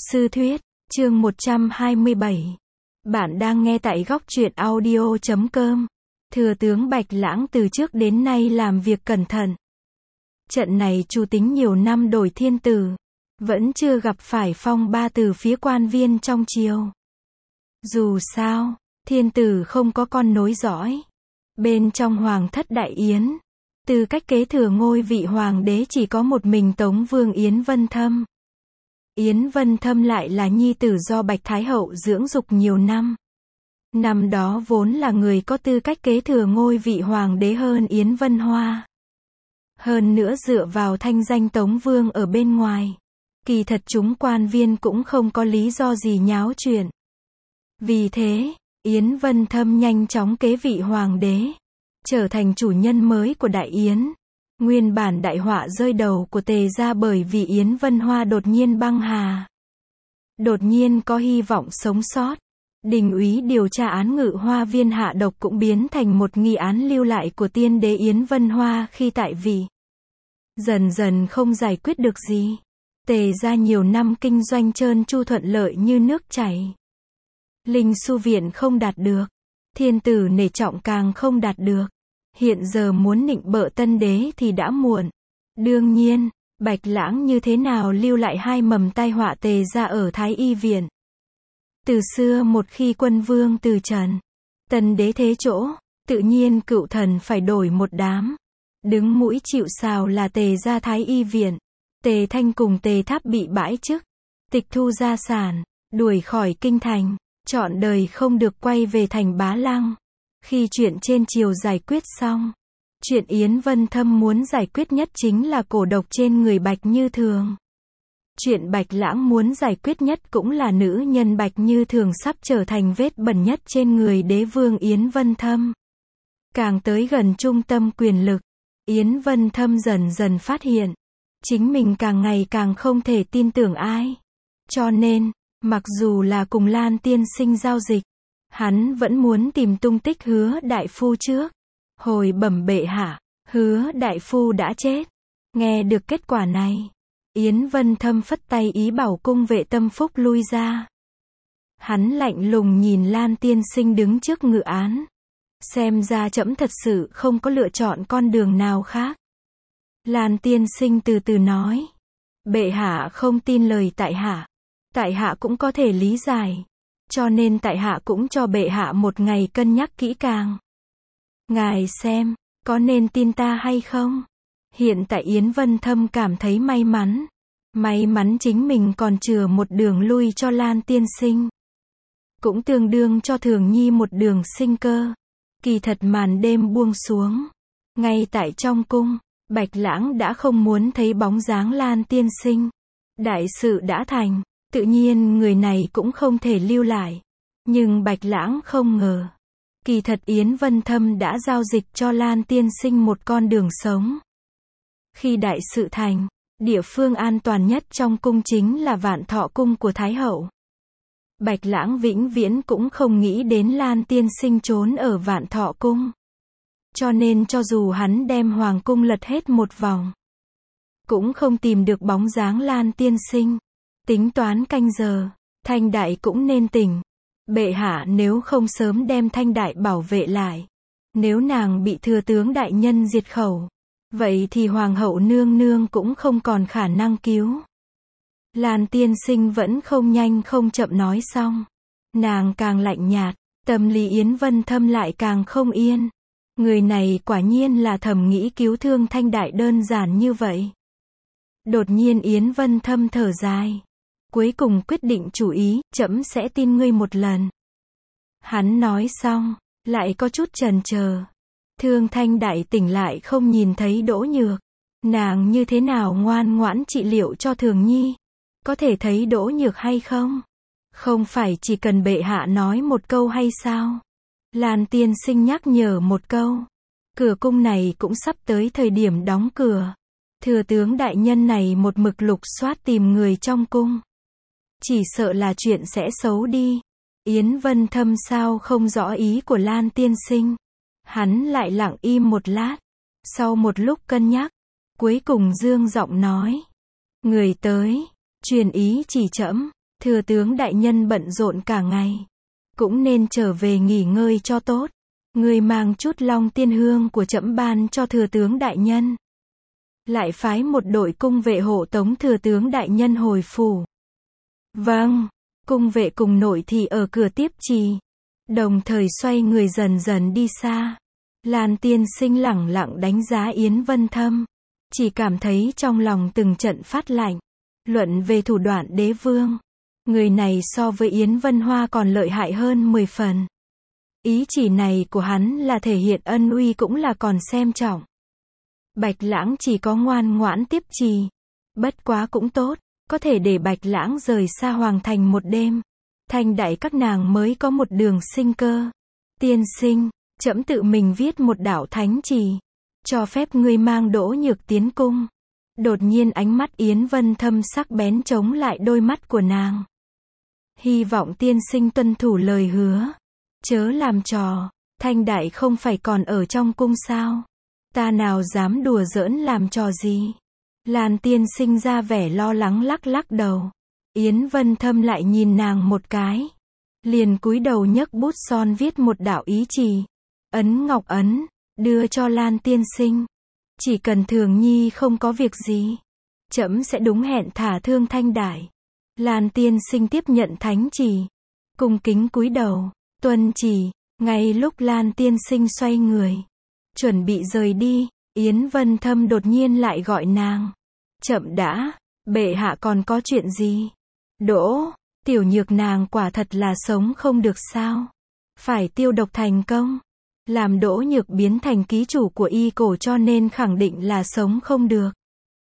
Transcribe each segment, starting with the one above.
Sư thuyết, chương 127. Bạn đang nghe tại góc truyện audio.com. Thừa tướng Bạch Lãng từ trước đến nay làm việc cẩn thận. Trận này chủ tính nhiều năm đổi thiên tử, vẫn chưa gặp phải phong ba từ phía quan viên trong triều. Dù sao, thiên tử không có con nối dõi. Bên trong hoàng thất Đại Yến, tư cách kế thừa ngôi vị hoàng đế chỉ có một mình Tống Vương Yến Vân Thâm. Yến Vân Thâm lại là nhi tử do Bạch Thái Hậu dưỡng dục nhiều năm. Năm đó vốn là người có tư cách kế thừa ngôi vị hoàng đế hơn Yến Vân Hoa. Hơn nữa dựa vào thanh danh Tống Vương ở bên ngoài, kỳ thật chúng quan viên cũng không có lý do gì nháo chuyện. Vì thế, Yến Vân Thâm nhanh chóng kế vị hoàng đế, trở thành chủ nhân mới của Đại Yến. Nguyên bản đại họa rơi đầu của Tề gia bởi vì Yến Vân Hoa đột nhiên băng hà. Đột nhiên có hy vọng sống sót. Đình úy điều tra án Ngự Hoa Viên hạ độc cũng biến thành một nghi án lưu lại của tiên đế Yến Vân Hoa khi tại vị. Dần dần không giải quyết được gì. Tề gia nhiều năm kinh doanh trơn tru thuận lợi như nước chảy. Linh Su Viện không đạt được. Thiên tử nể trọng càng không đạt được. Hiện giờ muốn nịnh bợ tân đế thì đã muộn. Đương nhiên, Bạch Lãng như thế nào lưu lại hai mầm tai họa Tề gia ở Thái Y Viện. Từ xưa một khi quân vương từ trần, tân đế thế chỗ, tự nhiên cựu thần phải đổi một đám. Đứng mũi chịu sào là Tề gia Thái Y Viện. Tề Thanh cùng Tề Tháp bị bãi chức, tịch thu gia sản, đuổi khỏi kinh thành, trọn đời không được quay về thành Bá Lăng. Khi chuyện trên triều giải quyết xong, chuyện Yến Vân Thâm muốn giải quyết nhất chính là cổ độc trên người Bạch Như Thường. Chuyện Bạch Lãng muốn giải quyết nhất cũng là nữ nhân Bạch Như Thường sắp trở thành vết bẩn nhất trên người đế vương Yến Vân Thâm. Càng tới gần trung tâm quyền lực, Yến Vân Thâm dần dần phát hiện, chính mình càng ngày càng không thể tin tưởng ai. Cho nên, mặc dù là cùng Lan tiên sinh giao dịch, hắn vẫn muốn tìm tung tích Hứa đại phu trước. Hồi bẩm bệ hạ, Hứa đại phu đã chết. Nghe được kết quả này, Yến Vân Thâm phất tay ý bảo cung vệ tâm phúc lui ra. Hắn lạnh lùng nhìn Lan tiên sinh đứng trước ngự án. Xem ra trẫm thật sự không có lựa chọn con đường nào khác. Lan tiên sinh từ từ nói. Bệ hạ không tin lời tại hạ. Tại hạ cũng có thể lý giải. Cho nên tại hạ cũng cho bệ hạ một ngày cân nhắc kỹ càng. Ngài xem, có nên tin ta hay không? Hiện tại Yến Vân Thâm cảm thấy may mắn. May mắn chính mình còn chừa một đường lui cho Lan tiên sinh. Cũng tương đương cho Thường Nhi một đường sinh cơ. Kỳ thật màn đêm buông xuống. Ngay tại trong cung, Bạch Lãng đã không muốn thấy bóng dáng Lan tiên sinh. Đại sự đã thành, tự nhiên người này cũng không thể lưu lại. Nhưng Bạch Lãng không ngờ. Kỳ thật Yến Vân Thâm đã giao dịch cho Lan tiên sinh một con đường sống. Khi đại sự thành, địa phương an toàn nhất trong cung chính là Vạn Thọ Cung của Thái Hậu. Bạch Lãng vĩnh viễn cũng không nghĩ đến Lan tiên sinh trốn ở Vạn Thọ Cung. Cho nên cho dù hắn đem hoàng cung lật hết một vòng, cũng không tìm được bóng dáng Lan tiên sinh. Tính toán canh giờ, Thanh Đại cũng nên tỉnh. Bệ hạ nếu không sớm đem Thanh Đại bảo vệ lại, nếu nàng bị thừa tướng đại nhân diệt khẩu, vậy thì hoàng hậu nương nương cũng không còn khả năng cứu. Lan tiên sinh vẫn không nhanh không chậm nói xong. Nàng càng lạnh nhạt, tâm lý Yến Vân Thâm lại càng không yên. Người này quả nhiên là thầm nghĩ cứu thương Thanh Đại đơn giản như vậy. Đột nhiên Yến Vân Thâm thở dài. Cuối cùng quyết định chủ ý, trẫm sẽ tin ngươi một lần. Hắn nói xong, lại có chút chần chờ. Thương Thanh Đại tỉnh lại không nhìn thấy Đỗ Nhược. Nàng như thế nào ngoan ngoãn trị liệu cho Thường Nhi? Có thể thấy Đỗ Nhược hay không? Không phải chỉ cần bệ hạ nói một câu hay sao? Lan tiên sinh nhắc nhở một câu. Cửa cung này cũng sắp tới thời điểm đóng cửa. Thừa tướng đại nhân này một mực lục soát tìm người trong cung. Chỉ sợ là chuyện sẽ xấu đi. Yến Vân Thâm sao không rõ ý của Lan tiên sinh. Hắn lại lặng im một lát. Sau một lúc cân nhắc, cuối cùng dương giọng nói. Người tới, truyền ý chỉ trẫm. Thừa tướng đại nhân bận rộn cả ngày. Cũng nên trở về nghỉ ngơi cho tốt. Người mang chút long tiên hương của trẫm ban cho thừa tướng đại nhân. Lại phái một đội cung vệ hộ tống thừa tướng đại nhân hồi phủ. Vâng, cung vệ cùng nội thị ở cửa tiếp trì. Đồng thời xoay người dần dần đi xa. Lan tiên sinh lẳng lặng đánh giá Yến Vân Thâm. Chỉ cảm thấy trong lòng từng trận phát lạnh. Luận về thủ đoạn đế vương. Người này so với Yến Vân Hoa còn lợi hại hơn 10 phần. Ý chỉ này của hắn là thể hiện ân uy cũng là còn xem trọng. Bạch Lãng chỉ có ngoan ngoãn tiếp trì. Bất quá cũng tốt, có thể để Bạch Lãng rời xa hoàng thành một đêm. Thanh đại các nàng mới có một đường sinh cơ. Tiên sinh, trẫm tự mình viết một đạo thánh chỉ. Cho phép ngươi mang Đỗ Nhược tiến cung. Đột nhiên ánh mắt Yến Vân Thâm sắc bén chống lại đôi mắt của nàng. Hy vọng tiên sinh tuân thủ lời hứa. Chớ làm trò, Thanh đại không phải còn ở trong cung sao? Ta nào dám đùa giỡn làm trò gì? Lan tiên sinh ra vẻ lo lắng lắc lắc đầu. Yến Vân Thâm lại nhìn nàng một cái. Liền cúi đầu nhấc bút son viết một đạo ý chỉ. Ấn ngọc ấn, đưa cho Lan tiên sinh. Chỉ cần Thường Nhi không có việc gì, trẫm sẽ đúng hẹn thả Thương Thanh đại. Lan tiên sinh tiếp nhận thánh chỉ. Cung kính cúi đầu, tuân chỉ. Ngay lúc Lan tiên sinh xoay người, chuẩn bị rời đi, Yến Vân Thâm đột nhiên lại gọi nàng. Chậm đã, bệ hạ còn có chuyện gì? Đỗ, tiểu nhược nàng quả thật là sống không được sao? Phải tiêu độc thành công. Làm Đỗ Nhược biến thành ký chủ của y cổ cho nên khẳng định là sống không được.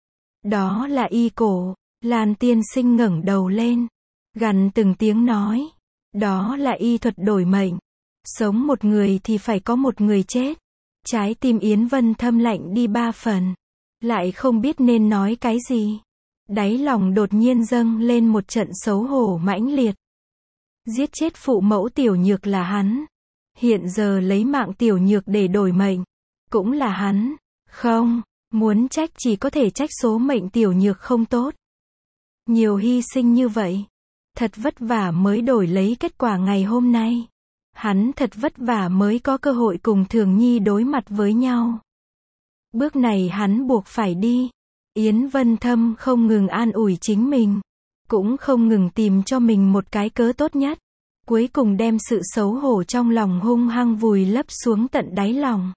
Đó là y cổ. Lan tiên sinh ngẩng đầu lên, gằn từng tiếng nói. Đó là y thuật đổi mệnh. Sống một người thì phải có một người chết. Trái tim Yến Vân Thâm lạnh đi 3 phần. Lại không biết nên nói cái gì. Đáy lòng đột nhiên dâng lên một trận xấu hổ mãnh liệt. Giết chết phụ mẫu tiểu nhược là hắn. Hiện giờ lấy mạng tiểu nhược để đổi mệnh. Cũng là hắn. Không, muốn trách chỉ có thể trách số mệnh tiểu nhược không tốt. Nhiều hy sinh như vậy. Thật vất vả mới đổi lấy kết quả ngày hôm nay. Hắn thật vất vả mới có cơ hội cùng Thường Nhi đối mặt với nhau. Bước này hắn buộc phải đi. Yến Vân Thâm không ngừng an ủi chính mình. Cũng không ngừng tìm cho mình một cái cớ tốt nhất. Cuối cùng đem sự xấu hổ trong lòng hung hăng vùi lấp xuống tận đáy lòng.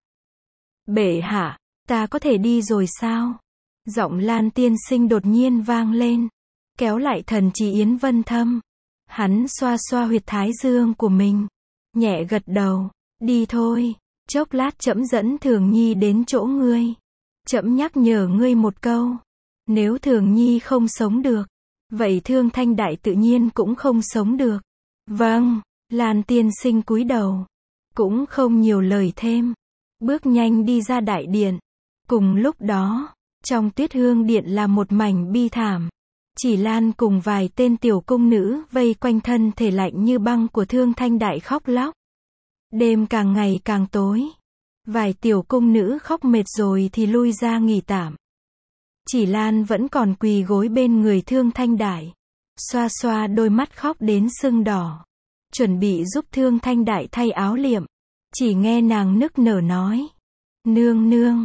Bệ hạ, ta có thể đi rồi sao? Giọng Lan tiên sinh đột nhiên vang lên. Kéo lại thần trí Yến Vân Thâm. Hắn xoa xoa huyệt thái dương của mình. Nhẹ gật đầu. Đi thôi. Chốc lát trẫm dẫn Thường Nhi đến chỗ ngươi. Trẫm nhắc nhở ngươi một câu. Nếu Thường Nhi không sống được, vậy Thương Thanh đại tự nhiên cũng không sống được. Vâng. Lan tiên sinh cúi đầu. Cũng không nhiều lời thêm. Bước nhanh đi ra đại điện. Cùng lúc đó, trong Tuyết Hương điện là một mảnh bi thảm. Chỉ Lan cùng vài tên tiểu cung nữ vây quanh thân thể lạnh như băng của Thương Thanh đại khóc lóc. Đêm càng ngày càng tối. Vài tiểu cung nữ khóc mệt rồi thì lui ra nghỉ tạm. Chỉ Lan vẫn còn quỳ gối bên người Thương Thanh đại. Xoa xoa đôi mắt khóc đến sưng đỏ. Chuẩn bị giúp Thương Thanh đại thay áo liệm. Chỉ nghe nàng nức nở nói. Nương nương,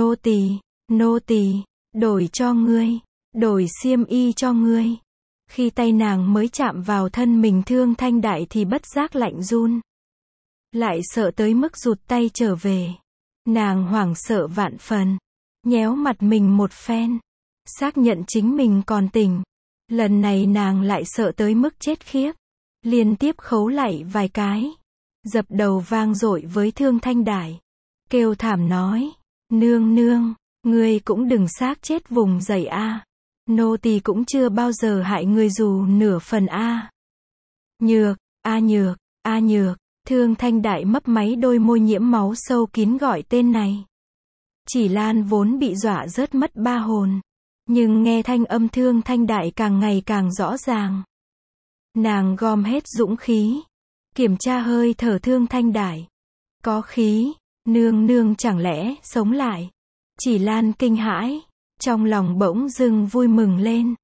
nô tỳ, đổi cho ngươi. Đổi xiêm y cho ngươi. Khi tay nàng mới chạm vào thân mình Thương Thanh đại thì bất giác lạnh run. Lại sợ tới mức rụt tay trở về. Nàng hoảng sợ vạn phần. Nhéo mặt mình một phen. Xác nhận chính mình còn tỉnh. Lần này nàng lại sợ tới mức chết khiếp. Liên tiếp khấu lạy vài cái. Dập đầu vang dội với Thương Thanh đại. Kêu thảm nói. Nương nương, ngươi cũng đừng xác chết vùng dậy a. Nô tỳ cũng chưa bao giờ hại người dù nửa phần a. Nhược, nhược. Thương Thanh đại mấp máy đôi môi nhiễm máu sâu kín gọi tên này. Chỉ Lan vốn bị dọa rớt mất 3 hồn. Nhưng nghe thanh âm Thương Thanh đại càng ngày càng rõ ràng. Nàng gom hết dũng khí. Kiểm tra hơi thở Thương Thanh đại. Có khí, nương chẳng lẽ sống lại. Chỉ Lan kinh hãi. Trong lòng bỗng dưng vui mừng lên.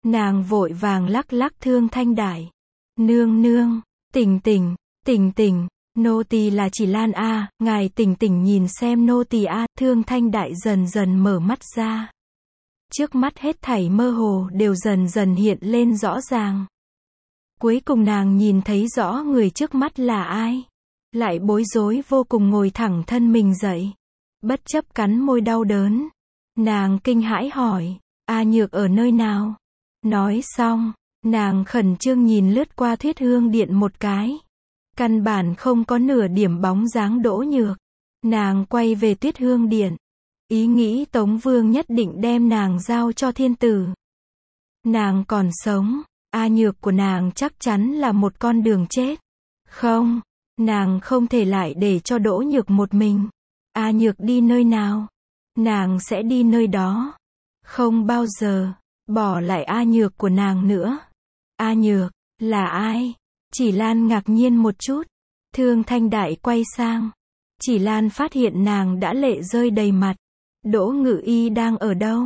Nàng vội vàng lắc lắc Thương Thanh Đại. Nương nương, tỉnh tỉnh, tỉnh tỉnh, nô tỳ là Chỉ Lan a, ngài tỉnh tỉnh nhìn xem nô tỳ a. Thương Thanh Đại dần dần mở mắt ra. Trước mắt hết thảy mơ hồ đều dần dần hiện lên rõ ràng. Cuối cùng nàng nhìn thấy rõ người trước mắt là ai. Lại bối rối vô cùng ngồi thẳng thân mình dậy. Bất chấp cắn môi đau đớn. Nàng kinh hãi hỏi, A Nhược ở nơi nào? Nói xong, nàng khẩn trương nhìn lướt qua Tuyết Hương Điện một cái. Căn bản không có nửa điểm bóng dáng Đỗ Nhược. Nàng quay về Tuyết Hương Điện. Ý nghĩ Tống Vương nhất định đem nàng giao cho thiên tử. Nàng còn sống, A Nhược của nàng chắc chắn là một con đường chết. Không, nàng không thể lại để cho Đỗ Nhược một mình. A Nhược đi nơi nào, nàng sẽ đi nơi đó. Không bao giờ bỏ lại A Nhược của nàng nữa. A Nhược, là ai? Chỉ Lan ngạc nhiên một chút. Thương Thanh Đại quay sang. Chỉ Lan phát hiện nàng đã lệ rơi đầy mặt. Đỗ Ngự Y đang ở đâu?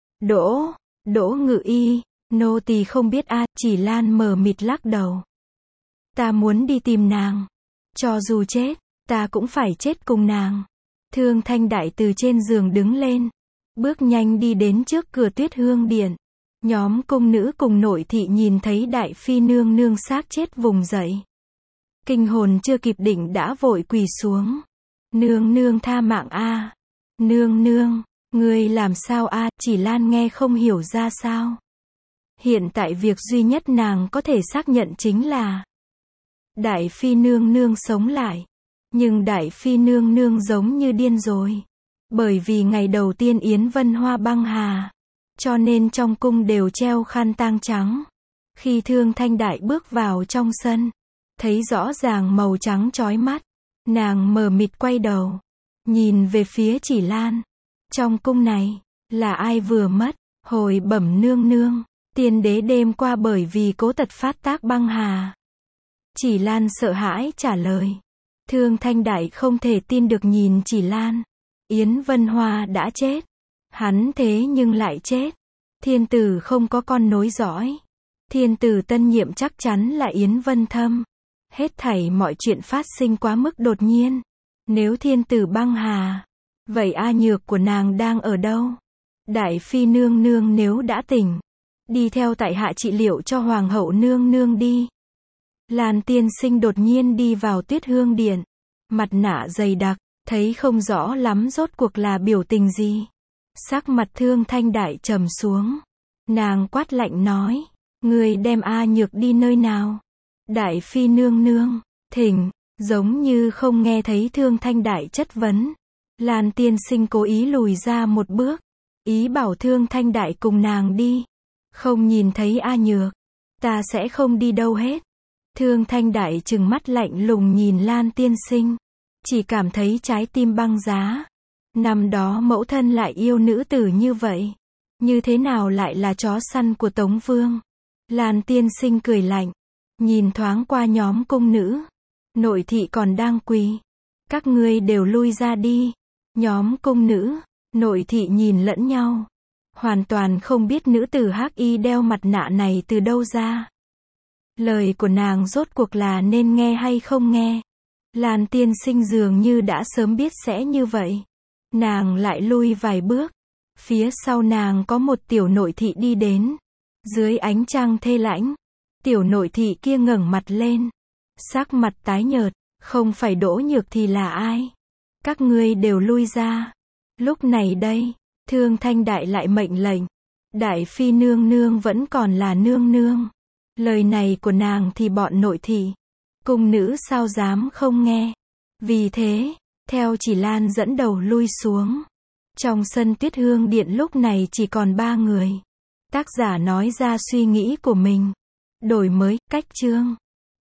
Đỗ Ngự Y, nô tỳ không biết a. Chỉ Lan mờ mịt lắc đầu. Ta muốn đi tìm nàng. Cho dù chết, ta cũng phải chết cùng nàng. Thương Thanh Đại từ trên giường đứng lên. Bước nhanh đi đến trước cửa Tuyết Hương Điện. Nhóm cung nữ cùng nội thị nhìn thấy Đại Phi nương nương xác chết vùng dậy. Kinh hồn chưa kịp định đã vội quỳ xuống. Nương nương tha mạng a. Nương nương, ngươi làm sao a? Chỉ Lan nghe không hiểu ra sao. Hiện tại việc duy nhất nàng có thể xác nhận chính là Đại Phi nương nương sống lại. Nhưng Đại Phi nương nương giống như điên rồi. Bởi vì ngày đầu tiên Yến Vân Hoa băng hà, cho nên trong cung đều treo khăn tang trắng. Khi Thương Thanh Đại bước vào trong sân, thấy rõ ràng màu trắng chói mắt. Nàng mờ mịt quay đầu, nhìn về phía Chỉ Lan. Trong cung này, là ai vừa mất? Hồi bẩm nương nương, tiên đế đêm qua bởi vì cố tật phát tác băng hà. Chỉ Lan sợ hãi trả lời. Thương Thanh Đại không thể tin được nhìn Chỉ Lan. Yến Vân Hoa đã chết. Hắn thế nhưng lại chết. Thiên tử không có con nối dõi. Thiên tử tân nhiệm chắc chắn là Yến Vân Thâm. Hết thảy mọi chuyện phát sinh quá mức đột nhiên. Nếu thiên tử băng hà, vậy A Nhược của nàng đang ở đâu? Đại Phi nương nương nếu đã tỉnh, đi theo tại hạ trị liệu cho Hoàng hậu nương nương đi. Lan tiên sinh đột nhiên đi vào Tuyết Hương Điện. Mặt nạ dày đặc, thấy không rõ lắm rốt cuộc là biểu tình gì. Sắc mặt Thương Thanh Đại trầm xuống. Nàng quát lạnh nói, người đem A Nhược đi nơi nào? Đại Phi nương nương, thỉnh, giống như không nghe thấy Thương Thanh Đại chất vấn. Lan tiên sinh cố ý lùi ra một bước, ý bảo Thương Thanh Đại cùng nàng đi. Không nhìn thấy A Nhược, ta sẽ không đi đâu hết. Thương Thanh Đại trừng mắt lạnh lùng nhìn Lan tiên sinh, chỉ cảm thấy trái tim băng giá. Năm đó mẫu thân lại yêu nữ tử như vậy, như thế nào lại là chó săn của Tống Vương? Lan tiên sinh cười lạnh, nhìn thoáng qua nhóm cung nữ. Nội thị còn đang quỳ. Các ngươi đều lui ra đi. Nhóm cung nữ, nội thị nhìn lẫn nhau. Hoàn toàn không biết nữ tử hắc y đeo mặt nạ này từ đâu ra. Lời của nàng rốt cuộc là nên nghe hay không nghe? Lan tiên sinh dường như đã sớm biết sẽ như vậy. Nàng lại lui vài bước. Phía sau nàng có một tiểu nội thị đi đến. Dưới ánh trăng thê lãnh, tiểu nội thị kia ngẩng mặt lên. Sắc mặt tái nhợt, không phải Đỗ Nhược thì là ai? Các ngươi đều lui ra. Lúc này đây, Thương Thanh Đại lại mệnh lệnh. Đại Phi nương nương vẫn còn là nương nương. Lời này của nàng thì bọn nội thị, cung nữ sao dám không nghe. Vì thế, theo Chỉ Lan dẫn đầu lui xuống. Trong sân Tuyết Hương Điện lúc này chỉ còn 3 người. Tác giả nói ra suy nghĩ của mình. Đổi mới, cách chương.